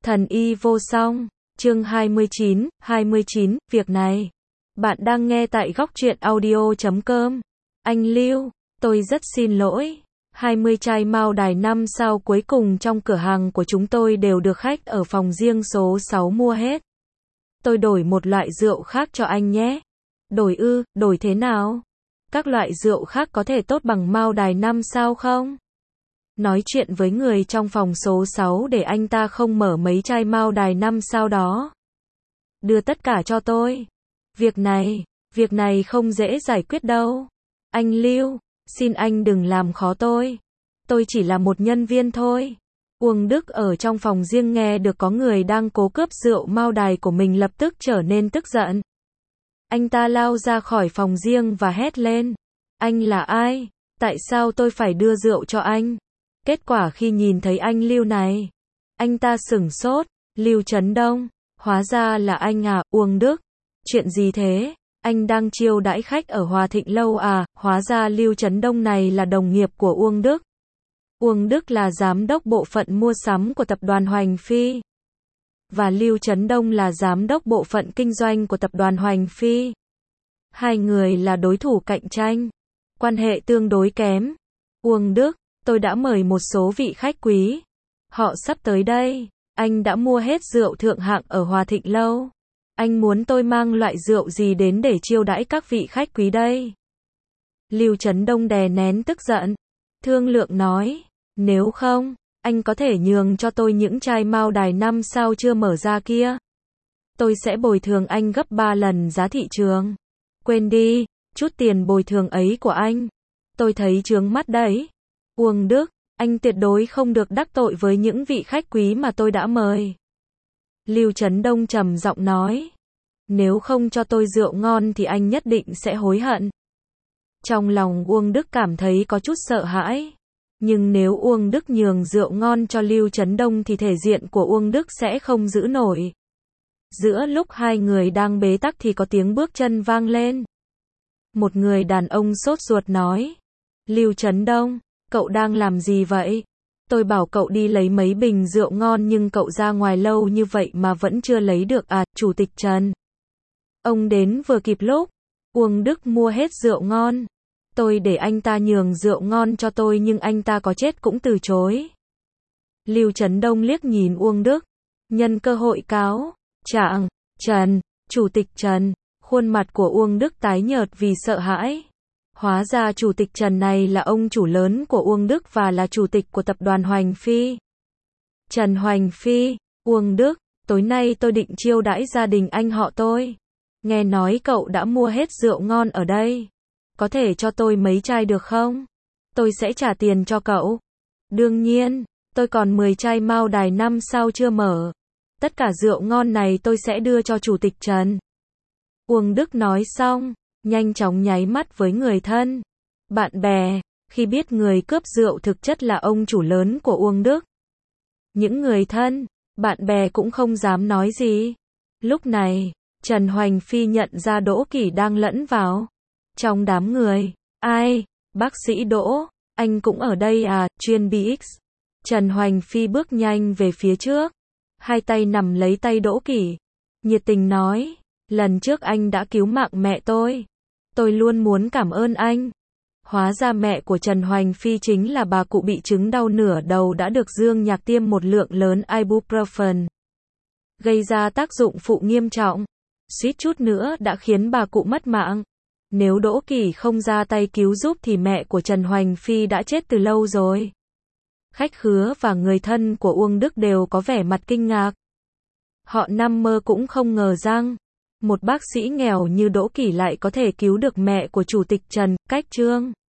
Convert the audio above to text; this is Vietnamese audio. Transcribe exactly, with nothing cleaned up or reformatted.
Thần y vô song, chương hai mươi chín, hai mươi chín, việc này. Bạn đang nghe tại góc truyện audio chấm com. Anh Lưu, tôi rất xin lỗi. hai mươi chai mao đài năm sao cuối cùng trong cửa hàng của chúng tôi đều được khách ở phòng riêng số sáu mua hết. Tôi đổi một loại rượu khác cho anh nhé. Đổi ư, đổi thế nào? Các loại rượu khác có thể tốt bằng mao đài năm sao không? Nói chuyện với người trong phòng số sáu để anh ta không mở mấy chai mao đài năm sao đó. Đưa tất cả cho tôi. Việc này, việc này không dễ giải quyết đâu. Anh Lưu, xin anh đừng làm khó tôi. Tôi chỉ là một nhân viên thôi. Uông Đức ở trong phòng riêng nghe được có người đang cố cướp rượu mao đài của mình lập tức trở nên tức giận. Anh ta lao ra khỏi phòng riêng và hét lên. Anh là ai? Tại sao tôi phải đưa rượu cho anh? Kết quả khi nhìn thấy anh Lưu này, anh ta sửng sốt. Lưu Trấn Đông, hóa ra là anh à, Uông Đức. Chuyện gì thế? Anh đang chiêu đãi khách ở Hòa Thịnh Lâu à? Hóa ra Lưu Trấn Đông này là đồng nghiệp của Uông Đức. Uông Đức là giám đốc bộ phận mua sắm của tập đoàn Hoành Phi. Và Lưu Trấn Đông là giám đốc bộ phận kinh doanh của tập đoàn Hoành Phi. Hai người là đối thủ cạnh tranh. Quan hệ tương đối kém. Uông Đức, tôi đã mời một số vị khách quý. Họ sắp tới đây. Anh đã mua hết rượu thượng hạng ở Hòa Thịnh Lâu. Anh muốn tôi mang loại rượu gì đến để chiêu đãi các vị khách quý đây? Lưu Trấn Đông đè nén tức giận. Thương lượng nói, nếu không, anh có thể nhường cho tôi những chai mao đài năm sao chưa mở ra kia. Tôi sẽ bồi thường anh gấp ba lần giá thị trường. Quên đi, chút tiền bồi thường ấy của anh. Tôi thấy chướng mắt đấy. Uông Đức, anh tuyệt đối không được đắc tội với những vị khách quý mà tôi đã mời. Lưu Trấn Đông trầm giọng nói. Nếu không cho tôi rượu ngon thì anh nhất định sẽ hối hận. Trong lòng Uông Đức cảm thấy có chút sợ hãi. Nhưng nếu Uông Đức nhường rượu ngon cho Lưu Trấn Đông thì thể diện của Uông Đức sẽ không giữ nổi. Giữa lúc hai người đang bế tắc thì có tiếng bước chân vang lên. Một người đàn ông sốt ruột nói. Lưu Trấn Đông, cậu đang làm gì vậy? Tôi bảo cậu đi lấy mấy bình rượu ngon nhưng cậu ra ngoài lâu như vậy mà vẫn chưa lấy được à, Chủ tịch Trần. Ông đến vừa kịp lúc. Uông Đức mua hết rượu ngon. Tôi để anh ta nhường rượu ngon cho tôi nhưng anh ta có chết cũng từ chối. Lưu Trấn Đông liếc nhìn Uông Đức. Nhân cơ hội cáo. Trạng, Trần, Chủ tịch Trần. Khuôn mặt của Uông Đức tái nhợt vì sợ hãi. Hóa ra Chủ tịch Trần này là ông chủ lớn của Uông Đức và là chủ tịch của tập đoàn Hoành Phi. Trần Hoành Phi, Uông Đức, tối nay tôi định chiêu đãi gia đình anh họ tôi. Nghe nói cậu đã mua hết rượu ngon ở đây. Có thể cho tôi mấy chai được không? Tôi sẽ trả tiền cho cậu. Đương nhiên, tôi còn mười chai mao đài năm sao chưa mở. Tất cả rượu ngon này tôi sẽ đưa cho Chủ tịch Trần. Uông Đức nói xong, nhanh chóng nháy mắt với người thân, bạn bè, khi biết người cướp rượu thực chất là ông chủ lớn của Uông Đức. Những người thân, bạn bè cũng không dám nói gì. Lúc này, Trần Hoành Phi nhận ra Đỗ Kỷ đang lẫn vào. Trong đám người, ai? Bác sĩ Đỗ, anh cũng ở đây à, chuyên bê ích. Trần Hoành Phi bước nhanh về phía trước. Hai tay nắm lấy tay Đỗ Kỷ. Nhiệt tình nói, lần trước anh đã cứu mạng mẹ tôi. Tôi luôn muốn cảm ơn anh. Hóa ra mẹ của Trần Hoành Phi chính là bà cụ bị chứng đau nửa đầu đã được Dương Nhạc tiêm một lượng lớn ibuprofen. Gây ra tác dụng phụ nghiêm trọng. Suýt chút nữa đã khiến bà cụ mất mạng. Nếu Đỗ Kỷ không ra tay cứu giúp thì mẹ của Trần Hoành Phi đã chết từ lâu rồi. Khách khứa và người thân của Uông Đức đều có vẻ mặt kinh ngạc. Họ nằm mơ cũng không ngờ rằng một bác sĩ nghèo như Đỗ Kỷ lại có thể cứu được mẹ của Chủ tịch Trần. Cách chương